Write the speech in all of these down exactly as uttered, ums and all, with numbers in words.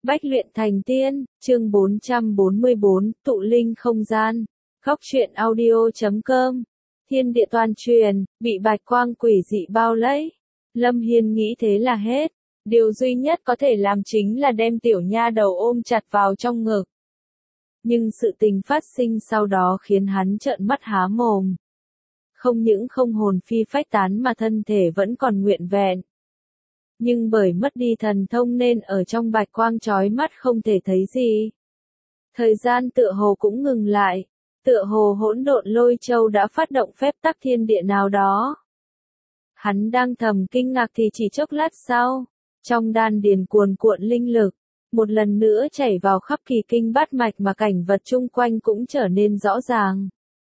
Bách luyện thành tiên, chương bốn trăm bốn mươi bốn, tụ linh không gian. Góc truyện audio chấm com. Thiên địa toàn truyền, bị bạch quang quỷ dị bao lấy. Lâm Hiên nghĩ thế là hết. Điều duy nhất có thể làm chính là đem tiểu nha đầu ôm chặt vào trong ngực. Nhưng sự tình phát sinh sau đó khiến hắn trợn mắt há mồm. Không những không hồn phi phách tán mà thân thể vẫn còn nguyện vẹn. Nhưng bởi mất đi thần thông nên ở trong bạch quang chói mắt không thể thấy gì. Thời gian tựa hồ cũng ngừng lại, tựa hồ hỗn độn lôi châu đã phát động phép tắc thiên địa nào đó. Hắn đang thầm kinh ngạc thì chỉ chốc lát sau, trong đan điền cuồn cuộn linh lực, một lần nữa chảy vào khắp kỳ kinh bát mạch mà cảnh vật chung quanh cũng trở nên rõ ràng.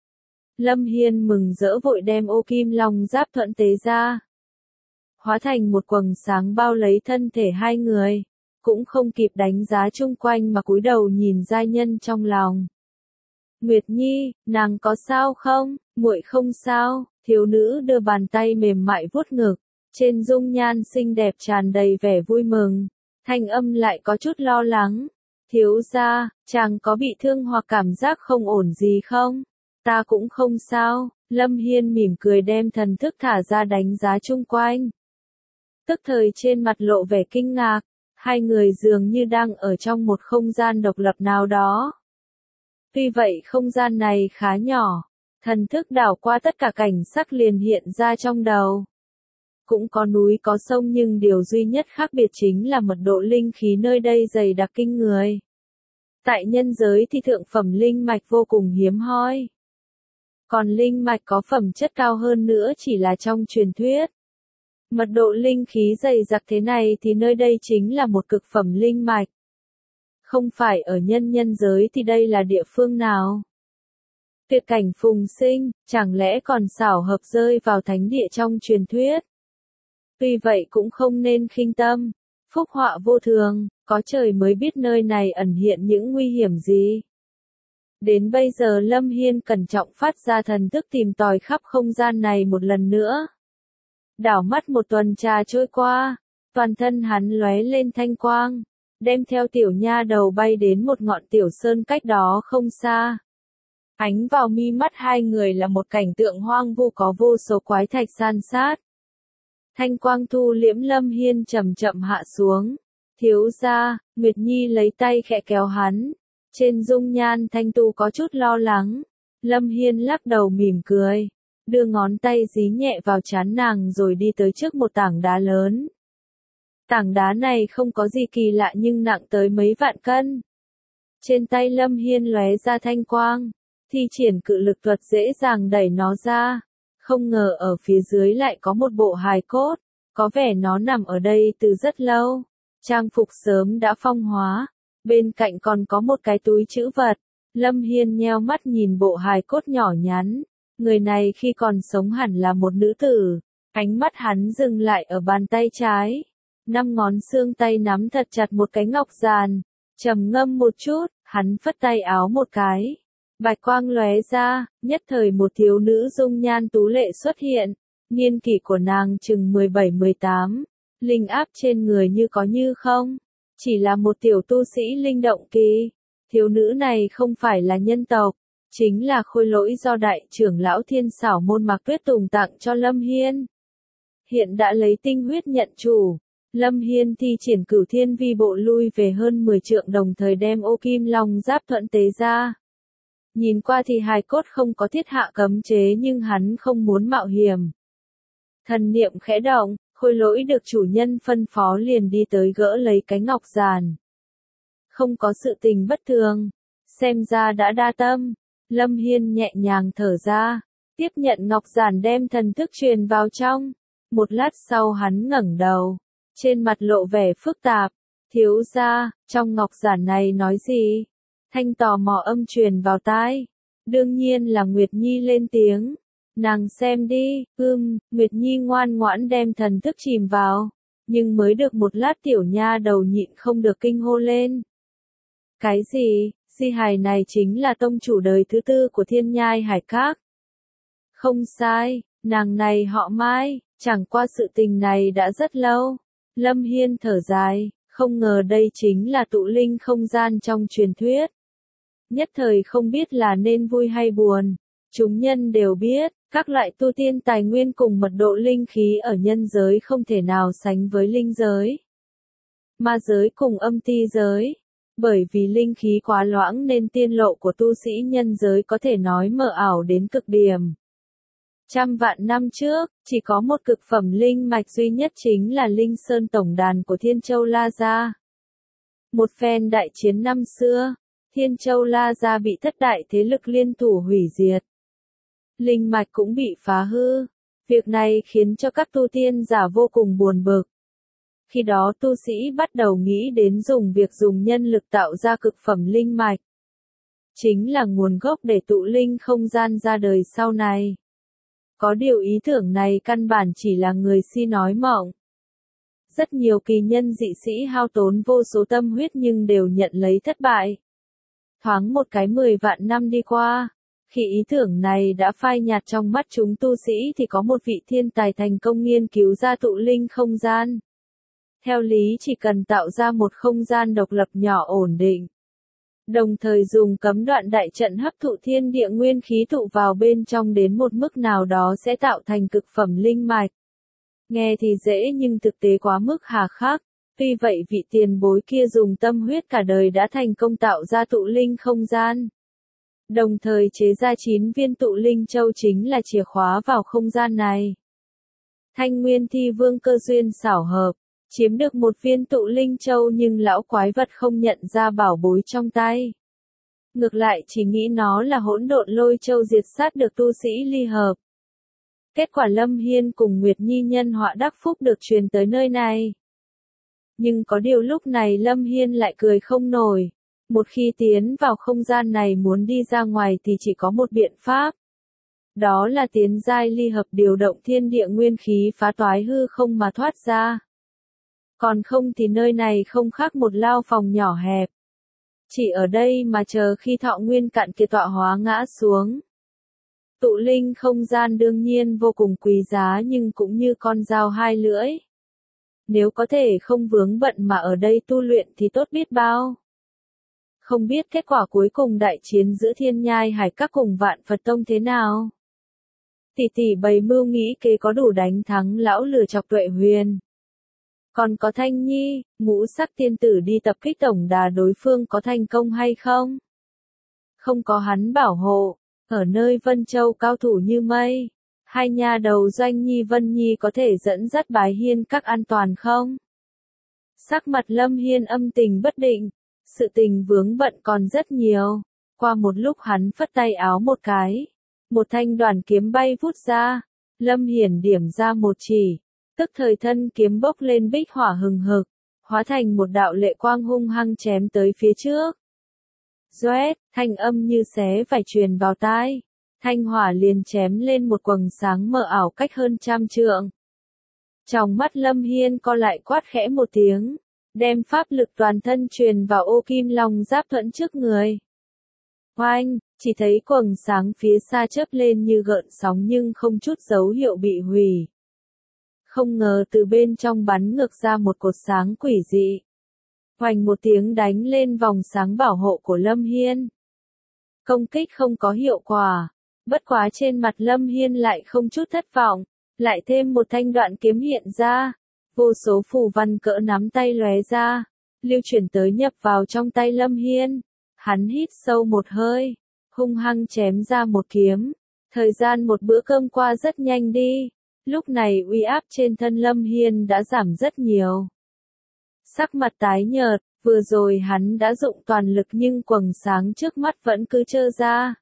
Lâm Hiên mừng rỡ vội đem ô kim long giáp thuận tế ra. Hóa thành một quầng sáng bao lấy thân thể hai người, cũng không kịp đánh giá chung quanh mà cúi đầu nhìn giai nhân trong lòng. Nguyệt Nhi, nàng có sao không? Muội không sao. Thiếu nữ đưa bàn tay mềm mại vuốt ngực, trên dung nhan xinh đẹp tràn đầy vẻ vui mừng, thanh âm lại có chút lo lắng. Thiếu gia, chàng có bị thương hoặc cảm giác không ổn gì không? Ta cũng không sao. Lâm Hiên mỉm cười đem thần thức thả ra đánh giá chung quanh. Tức thời trên mặt lộ vẻ kinh ngạc, hai người dường như đang ở trong một không gian độc lập nào đó. Tuy vậy không gian này khá nhỏ, thần thức đảo qua tất cả cảnh sắc liền hiện ra trong đầu. Cũng có núi có sông nhưng điều duy nhất khác biệt chính là mật độ linh khí nơi đây dày đặc kinh người. Tại nhân giới thì thượng phẩm linh mạch vô cùng hiếm hoi. Còn linh mạch có phẩm chất cao hơn nữa chỉ là trong truyền thuyết. Mật độ linh khí dày đặc thế này thì nơi đây chính là một cực phẩm linh mạch. Không phải ở nhân nhân giới thì đây là địa phương nào? Tuyệt cảnh phùng sinh, chẳng lẽ còn xảo hợp rơi vào thánh địa trong truyền thuyết? Tuy vậy cũng không nên khinh tâm, phúc họa vô thường, có trời mới biết nơi này ẩn hiện những nguy hiểm gì. Đến bây giờ Lâm Hiên cẩn trọng phát ra thần thức tìm tòi khắp không gian này một lần nữa. Đảo mắt một tuần trà trôi qua, toàn thân hắn lóe lên thanh quang, đem theo tiểu nha đầu bay đến một ngọn tiểu sơn cách đó không xa. Ánh vào mi mắt hai người là một cảnh tượng hoang vu có vô số quái thạch san sát. Thanh quang thu liễm Lâm Hiên chậm chậm hạ xuống. Thiếu gia, Nguyệt Nhi lấy tay khẽ kéo hắn. Trên dung nhan thanh tu có chút lo lắng. Lâm Hiên lắc đầu mỉm cười, đưa ngón tay dí nhẹ vào trán nàng rồi đi tới trước một tảng đá lớn. Tảng đá này không có gì kỳ lạ nhưng nặng tới mấy vạn cân. Trên tay Lâm Hiên lóe ra thanh quang, thi triển cự lực thuật dễ dàng đẩy nó ra. Không ngờ ở phía dưới lại có một bộ hài cốt, có vẻ nó nằm ở đây từ rất lâu. Trang phục sớm đã phong hóa, bên cạnh còn có một cái túi trữ vật. Lâm Hiên nheo mắt nhìn bộ hài cốt nhỏ nhắn. Người này khi còn sống hẳn là một nữ tử. Ánh mắt hắn dừng lại ở bàn tay trái. Năm ngón xương tay nắm thật chặt một cái ngọc giàn. Trầm ngâm một chút, hắn phất tay áo một cái. Bạch quang lóe ra, nhất thời một thiếu nữ dung nhan tú lệ xuất hiện. Niên kỷ của nàng chừng mười bảy mười tám. Linh áp trên người như có như không. Chỉ là một tiểu tu sĩ linh động kỳ. Thiếu nữ này không phải là nhân tộc. Chính là khôi lỗi do đại trưởng lão Thiên Xảo môn Mạc Tuyết Tùng tặng cho Lâm Hiên. Hiện đã lấy tinh huyết nhận chủ. Lâm Hiên thi triển cửu thiên vi bộ lui về hơn mười trượng đồng thời đem ô kim long giáp thuận tế ra. Nhìn qua thì hài cốt không có thiết hạ cấm chế nhưng hắn không muốn mạo hiểm. Thần niệm khẽ động, khôi lỗi được chủ nhân phân phó liền đi tới gỡ lấy cái ngọc giàn. Không có sự tình bất thường, xem ra đã đa tâm. Lâm Hiên nhẹ nhàng thở ra, tiếp nhận ngọc giản đem thần thức truyền vào trong. Một lát sau hắn ngẩng đầu, trên mặt lộ vẻ phức tạp. Thiếu gia, trong ngọc giản này nói gì? Thanh tò mò âm truyền vào tai. Đương nhiên là Nguyệt Nhi lên tiếng. Nàng xem đi, ưm, Nguyệt Nhi ngoan ngoãn đem thần thức chìm vào. Nhưng mới được một lát tiểu nha đầu nhịn không được kinh hô lên. Cái gì? Di hài này chính là tông chủ đời thứ tư của Thiên Nhai Hải Các. Không sai, nàng này họ Mai, chẳng qua sự tình này đã rất lâu. Lâm Hiên thở dài, Không ngờ đây chính là tụ linh không gian trong truyền thuyết. Nhất thời không biết là nên vui hay buồn. Chúng nhân đều biết, các loại tu tiên tài nguyên cùng mật độ linh khí ở nhân giới không thể nào sánh với linh giới. Ma giới cùng âm ti giới. Bởi vì linh khí quá loãng nên tiên lộ của tu sĩ nhân giới có thể nói mờ ảo đến cực điểm. Trăm vạn năm trước, chỉ có một cực phẩm linh mạch duy nhất chính là Linh Sơn Tổng đàn của Thiên Châu La Gia. Một phen đại chiến năm xưa, Thiên Châu La Gia bị thất đại thế lực liên thủ hủy diệt. Linh mạch cũng bị phá hư. Việc này khiến cho các tu tiên giả vô cùng buồn bực. Khi đó tu sĩ bắt đầu nghĩ đến dùng việc dùng nhân lực tạo ra cực phẩm linh mạch. Chính là nguồn gốc để tụ linh không gian ra đời sau này. Có điều ý tưởng này căn bản chỉ là người si nói mộng. Rất nhiều kỳ nhân dị sĩ hao tốn vô số tâm huyết nhưng đều nhận lấy thất bại. Thoáng một cái mười vạn năm đi qua, khi ý tưởng này đã phai nhạt trong mắt chúng tu sĩ thì có một vị thiên tài thành công nghiên cứu ra tụ linh không gian. Theo lý chỉ cần tạo ra một không gian độc lập nhỏ ổn định. Đồng thời dùng cấm đoạn đại trận hấp thụ thiên địa nguyên khí tụ vào bên trong đến một mức nào đó sẽ tạo thành cực phẩm linh mạch. Nghe thì dễ nhưng thực tế quá mức hà khắc. Tuy vậy vị tiền bối kia dùng tâm huyết cả đời đã thành công tạo ra tụ linh không gian. Đồng thời chế ra chín viên tụ linh châu chính là chìa khóa vào không gian này. Thanh Nguyên Thi Vương cơ duyên xảo hợp, chiếm được một viên tụ linh châu nhưng lão quái vật không nhận ra bảo bối trong tay. Ngược lại chỉ nghĩ nó là hỗn độn lôi châu diệt sát được tu sĩ ly hợp. Kết quả Lâm Hiên cùng Nguyệt Nhi nhân họa đắc phúc được truyền tới nơi này. Nhưng có điều lúc này Lâm Hiên lại cười không nổi. Một khi tiến vào không gian này muốn đi ra ngoài thì chỉ có một biện pháp. Đó là tiến giai ly hợp điều động thiên địa nguyên khí phá toái hư không mà thoát ra. Còn không thì nơi này không khác một lao phòng nhỏ hẹp. Chỉ ở đây mà chờ khi thọ nguyên cạn kiệt tọa hóa ngã xuống. Tụ linh không gian đương nhiên vô cùng quý giá nhưng cũng như con dao hai lưỡi. Nếu có thể không vướng bận mà ở đây tu luyện thì tốt biết bao. Không biết kết quả cuối cùng đại chiến giữa Thiên Nhai Hải Các cùng Vạn Phật Tông thế nào? Tỷ tỷ bày mưu nghĩ kế có đủ đánh thắng lão lừa chọc Tuệ Huyền. Còn có Thanh Nhi, ngũ sắc tiên tử đi tập kích tổng đà đối phương có thành công hay không? Không có hắn bảo hộ, ở nơi Vân Châu cao thủ như mây. Hai nhà đầu Doanh Nhi Vân Nhi có thể dẫn dắt Bái Hiên Các an toàn không? Sắc mặt Lâm Hiên âm tình bất định, sự tình vướng bận còn rất nhiều. Qua một lúc hắn phất tay áo một cái, một thanh đoàn kiếm bay vút ra, Lâm Hiển điểm ra một chỉ, tức thời thân kiếm bốc lên bích hỏa hừng hực, hóa thành một đạo lệ quang hung hăng chém tới phía trước. Doét, thanh âm như xé vải truyền vào tai. Thanh hỏa liền chém lên một quầng sáng mờ ảo cách hơn trăm trượng. Trong mắt Lâm Hiên co lại quát khẽ một tiếng, đem pháp lực toàn thân truyền vào ô kim long giáp thuẫn trước người. Oanh, chỉ thấy quầng sáng phía xa chớp lên như gợn sóng nhưng không chút dấu hiệu bị hủy. Không ngờ từ bên trong bắn ngược ra một cột sáng quỷ dị. Hoành một tiếng đánh lên vòng sáng bảo hộ của Lâm Hiên. Công kích không có hiệu quả. Bất quá trên mặt Lâm Hiên lại không chút thất vọng, lại thêm một thanh đoạn kiếm hiện ra, vô số phù văn cỡ nắm tay lóe ra, lưu chuyển tới nhập vào trong tay Lâm Hiên. Hắn hít sâu một hơi, hung hăng chém ra một kiếm. Thời gian một bữa cơm qua rất nhanh đi, lúc này uy áp trên thân Lâm Hiên đã giảm rất nhiều. Sắc mặt tái nhợt, vừa rồi hắn đã dụng toàn lực nhưng quầng sáng trước mắt vẫn cứ trơ ra.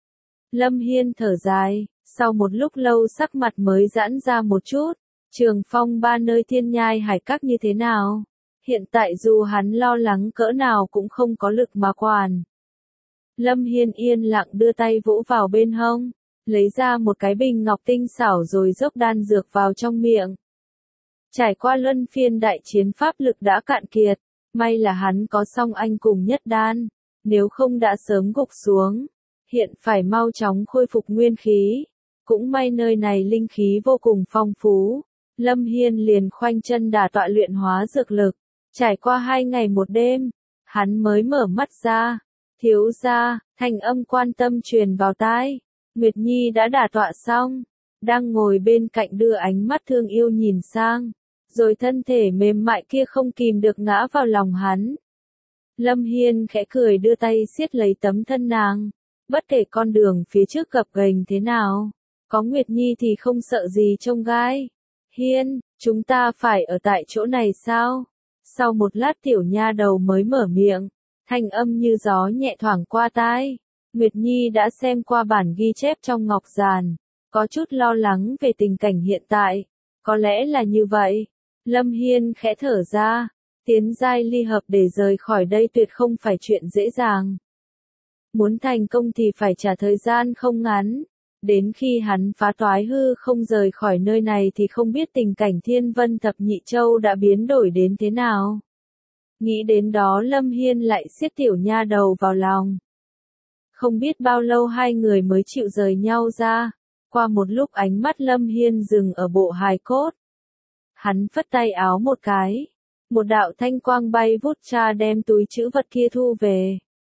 Lâm Hiên thở dài, sau một lúc lâu sắc mặt mới giãn ra một chút. Trường phong ba nơi Thiên Nhai Hải Các như thế nào? Hiện tại dù hắn lo lắng cỡ nào cũng không có lực mà quản. Lâm Hiên yên lặng đưa tay vỗ vào bên hông, lấy ra một cái bình ngọc tinh xảo rồi dốc đan dược vào trong miệng. Trải qua luân phiên đại chiến pháp lực đã cạn kiệt, may là hắn có song anh cùng nhất đan, nếu không đã sớm gục xuống. Hiện phải mau chóng khôi phục nguyên khí. Cũng may nơi này linh khí vô cùng phong phú. Lâm Hiên liền khoanh chân đả tọa luyện hóa dược lực. Trải qua hai ngày một đêm, hắn mới mở mắt ra. Thiếu gia, thanh âm quan tâm truyền vào tai. Nguyệt Nhi đã đả tọa xong, đang ngồi bên cạnh đưa ánh mắt thương yêu nhìn sang, rồi thân thể mềm mại kia không kìm được ngã vào lòng hắn. Lâm Hiên khẽ cười đưa tay siết lấy tấm thân nàng, bất kể con đường phía trước gập ghềnh thế nào, có Nguyệt Nhi thì không sợ gì chông gai. Hiên, chúng ta phải ở tại chỗ này sao? Sau một lát tiểu nha đầu mới mở miệng, thanh âm như gió nhẹ thoảng qua tai. Nguyệt Nhi đã xem qua bản ghi chép trong ngọc giàn, có chút lo lắng về tình cảnh hiện tại. Có lẽ là như vậy. Lâm Hiên khẽ thở ra, tiến giai ly hợp để rời khỏi đây tuyệt không phải chuyện dễ dàng. Muốn thành công thì phải trả thời gian không ngắn. Đến khi hắn phá toái hư không rời khỏi nơi này thì không biết tình cảnh Thiên Vân Thập Nhị Châu đã biến đổi đến thế nào. Nghĩ đến đó Lâm Hiên lại siết tiểu nha đầu vào lòng. Không biết bao lâu hai người mới chịu rời nhau ra. Qua một lúc ánh mắt Lâm Hiên dừng ở bộ hài cốt. Hắn phất tay áo một cái. Một đạo thanh quang bay vút ra đem túi trữ vật kia thu về.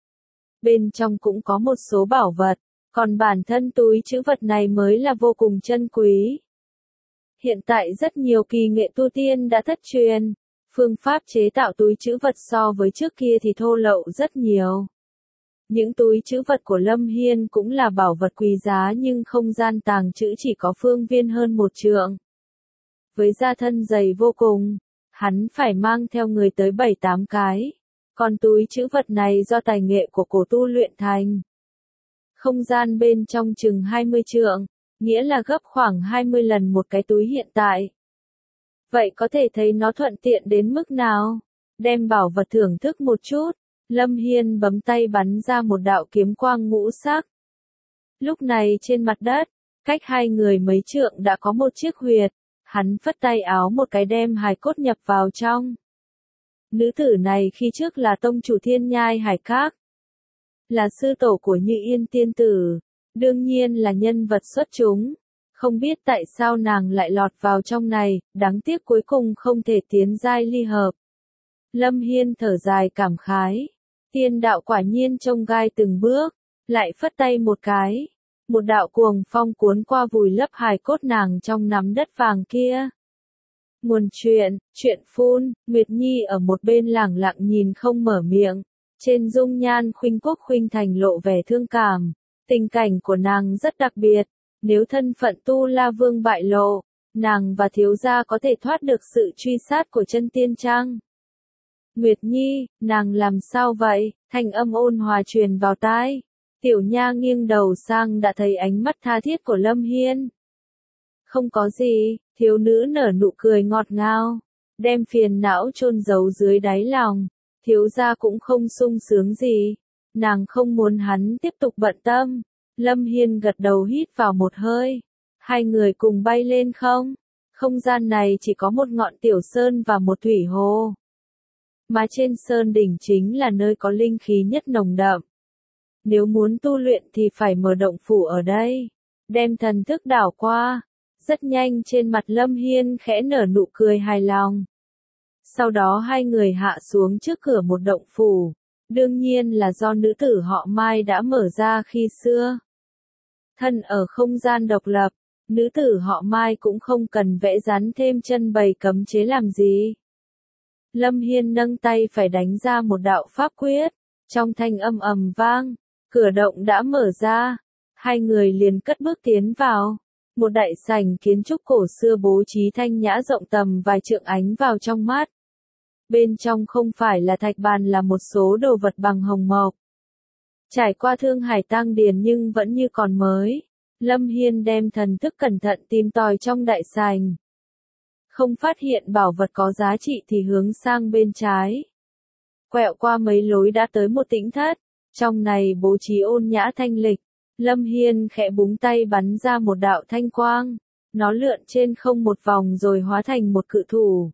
Bên trong cũng có một số bảo vật, còn bản thân túi trữ vật này mới là vô cùng chân quý. Hiện tại rất nhiều kỳ nghệ tu tiên đã thất truyền. Phương pháp chế tạo túi trữ vật so với trước kia thì thô lậu rất nhiều. Những túi trữ vật của Lâm Hiên cũng là bảo vật quý giá nhưng không gian tàng trữ chỉ có phương viên hơn một trượng. Với da thân dày vô cùng, hắn phải mang theo người tới bảy tám cái. Còn túi trữ vật này do tài nghệ của cổ tu luyện thành. Không gian bên trong chừng hai mươi trượng, nghĩa là gấp khoảng hai mươi lần một cái túi hiện tại. Vậy có thể thấy nó thuận tiện đến mức nào? Đem bảo vật thưởng thức một chút. Lâm Hiên bấm tay bắn ra một đạo kiếm quang ngũ sắc. Lúc này trên mặt đất, cách hai người mấy trượng đã có một chiếc huyệt. Hắn phất tay áo một cái đem hài cốt nhập vào trong. Nữ tử này khi trước là tông chủ Thiên Nhai Hải Các. Là sư tổ của Như Yên tiên tử. Đương nhiên là nhân vật xuất chúng. Không biết tại sao nàng lại lọt vào trong này, đáng tiếc cuối cùng không thể tiến giai ly hợp. Lâm Hiên thở dài cảm khái. Tiên đạo quả nhiên trông gai từng bước, lại phất tay một cái. Một đạo cuồng phong cuốn qua vùi lấp hài cốt nàng trong nắm đất vàng kia. Nguồn chuyện, chuyện phun, Nguyệt Nhi ở một bên lẳng lặng nhìn không mở miệng. Trên dung nhan Khuynh Quốc Khuynh Thành lộ vẻ thương cảm. Tình cảnh của nàng rất đặc biệt. Nếu thân phận Tu La Vương bại lộ, nàng và thiếu gia có thể thoát được sự truy sát của chân tiên chăng? Nguyệt Nhi, nàng làm sao vậy? Thanh âm ôn hòa truyền vào tai. Tiểu Nha nghiêng đầu sang đã thấy ánh mắt tha thiết của Lâm Hiên. Không có gì, thiếu nữ nở nụ cười ngọt ngào, đem phiền não chôn giấu dưới đáy lòng. Thiếu gia cũng không sung sướng gì, nàng không muốn hắn tiếp tục bận tâm. Lâm Hiên gật đầu hít vào một hơi. Hai người cùng bay lên không? Không gian này chỉ có một ngọn tiểu sơn và một thủy hồ. Mà trên sơn đỉnh chính là nơi có linh khí nhất nồng đậm. Nếu muốn tu luyện thì phải mở động phủ ở đây. Đem thần thức đảo qua. Rất nhanh trên mặt Lâm Hiên khẽ nở nụ cười hài lòng. Sau đó hai người hạ xuống trước cửa một động phủ. Đương nhiên là do nữ tử họ Mai đã mở ra khi xưa. Thân ở không gian độc lập, nữ tử họ Mai cũng không cần vẽ rắn thêm chân bày cấm chế làm gì. Lâm Hiên nâng tay phải đánh ra một đạo pháp quyết, trong thanh âm ầm vang, cửa động đã mở ra, hai người liền cất bước tiến vào. Một đại sảnh kiến trúc cổ xưa bố trí thanh nhã rộng tầm vài trượng ánh vào trong mắt. Bên trong không phải là thạch bàn là một số đồ vật bằng hồng mộc. Trải qua Thương Hải Tang Điền nhưng vẫn như còn mới. Lâm Hiên đem thần thức cẩn thận tìm tòi trong đại sảnh. Không phát hiện bảo vật có giá trị thì hướng sang bên trái. Quẹo qua mấy lối đã tới một tĩnh thất. Trong này bố trí ôn nhã thanh lịch. Lâm Hiên khẽ búng tay bắn ra một đạo thanh quang. Nó lượn trên không một vòng rồi hóa thành một cự thủ.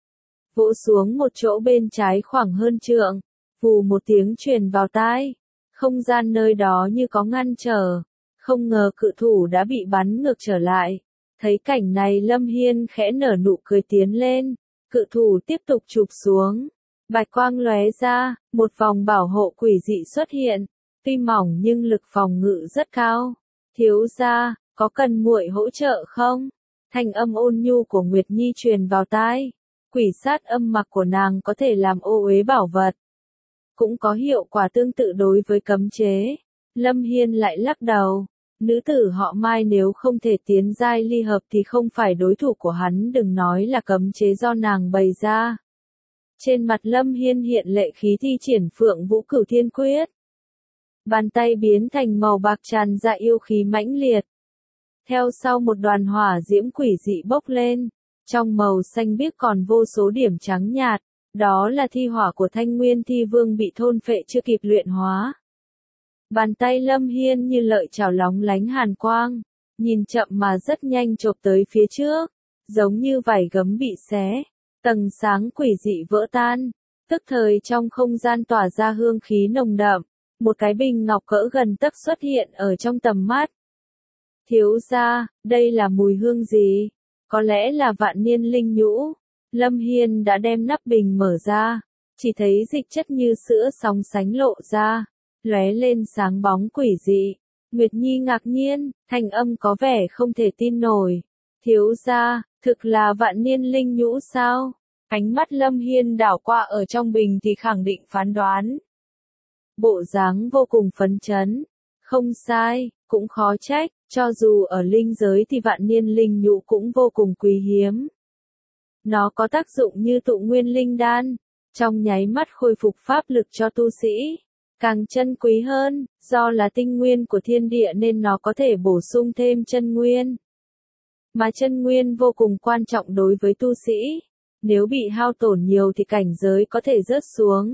Vỗ xuống một chỗ bên trái khoảng hơn trượng. Vù một tiếng truyền vào tai. Không gian nơi đó như có ngăn trở. Không ngờ cự thủ đã bị bắn ngược trở lại. Thấy cảnh này Lâm Hiên khẽ nở nụ cười tiến lên. Cự thủ tiếp tục chụp xuống. Bạch quang lóe ra, một vòng bảo hộ quỷ dị xuất hiện, tuy mỏng nhưng lực phòng ngự rất cao. Thiếu gia, có cần muội hỗ trợ không? Thanh âm ôn nhu của Nguyệt Nhi truyền vào tai. Quỷ sát âm mặc của nàng có thể làm ô uế bảo vật, cũng có hiệu quả tương tự đối với cấm chế. Lâm Hiên lại lắc đầu, nữ tử họ Mai nếu không thể tiến giai ly hợp thì không phải đối thủ của hắn, đừng nói là cấm chế do nàng bày ra. Trên mặt Lâm Hiên hiện lệ khí, thi triển Phượng Vũ Cửu Thiên Quyết. Bàn tay biến thành màu bạc tràn ra yêu khí mãnh liệt. Theo sau một đoàn hỏa diễm quỷ dị bốc lên, trong màu xanh biếc còn vô số điểm trắng nhạt, đó là thi hỏa của Thanh Nguyên Thi Vương bị thôn phệ chưa kịp luyện hóa. Bàn tay Lâm Hiên như lợi chảo lóng lánh hàn quang, nhìn chậm mà rất nhanh chộp tới phía trước, giống như vảy gấm bị xé, tầng sáng quỷ dị vỡ tan, tức thời trong không gian tỏa ra hương khí nồng đậm, một cái bình ngọc cỡ gần tấc xuất hiện ở trong tầm mắt. Thiếu gia, đây là mùi hương gì? Có lẽ là vạn niên linh nhũ. Lâm Hiên đã đem nắp bình mở ra, chỉ thấy dịch chất như sữa sóng sánh lộ ra, lóe lên sáng bóng quỷ dị. Nguyệt Nhi ngạc nhiên, thanh âm có vẻ không thể tin nổi. Thiếu gia, thực là vạn niên linh nhũ sao? Ánh mắt Lâm Hiên đảo qua ở trong bình thì khẳng định phán đoán. Bộ dáng vô cùng phấn chấn. Không sai, cũng khó trách, cho dù ở linh giới thì vạn niên linh nhũ cũng vô cùng quý hiếm. Nó có tác dụng như tụ nguyên linh đan, trong nháy mắt khôi phục pháp lực cho tu sĩ. Càng chân quý hơn, do là tinh nguyên của thiên địa nên nó có thể bổ sung thêm chân nguyên. Mà chân nguyên vô cùng quan trọng đối với tu sĩ. Nếu bị hao tổn nhiều thì cảnh giới có thể rớt xuống.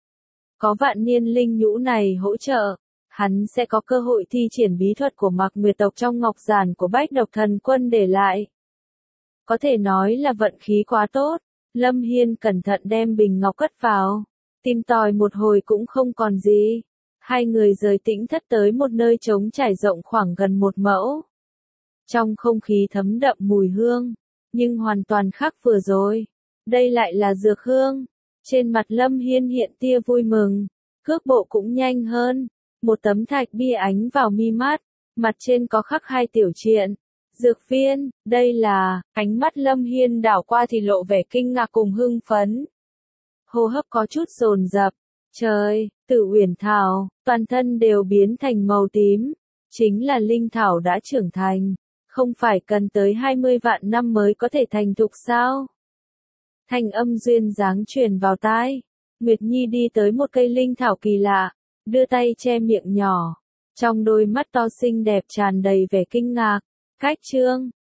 Có vạn niên linh nhũ này hỗ trợ, hắn sẽ có cơ hội thi triển bí thuật của Mạc Nguyệt tộc trong ngọc giản của Bách Độc Thần Quân để lại. Có thể nói là vận khí quá tốt. Lâm Hiên cẩn thận đem bình ngọc cất vào, tìm tòi một hồi cũng không còn gì. Hai người rời tĩnh thất tới một nơi trống trải rộng khoảng gần một mẫu. Trong không khí thấm đậm mùi hương, nhưng hoàn toàn khác vừa rồi. Đây lại là dược hương. Trên mặt Lâm Hiên hiện tia vui mừng, cước bộ cũng nhanh hơn. Một tấm thạch bia ánh vào mi mắt, mặt trên có khắc hai tiểu truyện. Dược viên, đây là, ánh mắt Lâm Hiên đảo qua thì lộ vẻ kinh ngạc cùng hưng phấn. Hô hấp có chút dồn dập. Trời, Tử Uyển Thảo, toàn thân đều biến thành màu tím. Chính là linh thảo đã trưởng thành, không phải cần tới hai mươi vạn năm mới có thể thành thục sao? Thanh âm duyên dáng truyền vào tai. Nguyệt Nhi đi tới một cây linh thảo kỳ lạ, đưa tay che miệng nhỏ. Trong đôi mắt to xinh đẹp tràn đầy vẻ kinh ngạc. Cách chương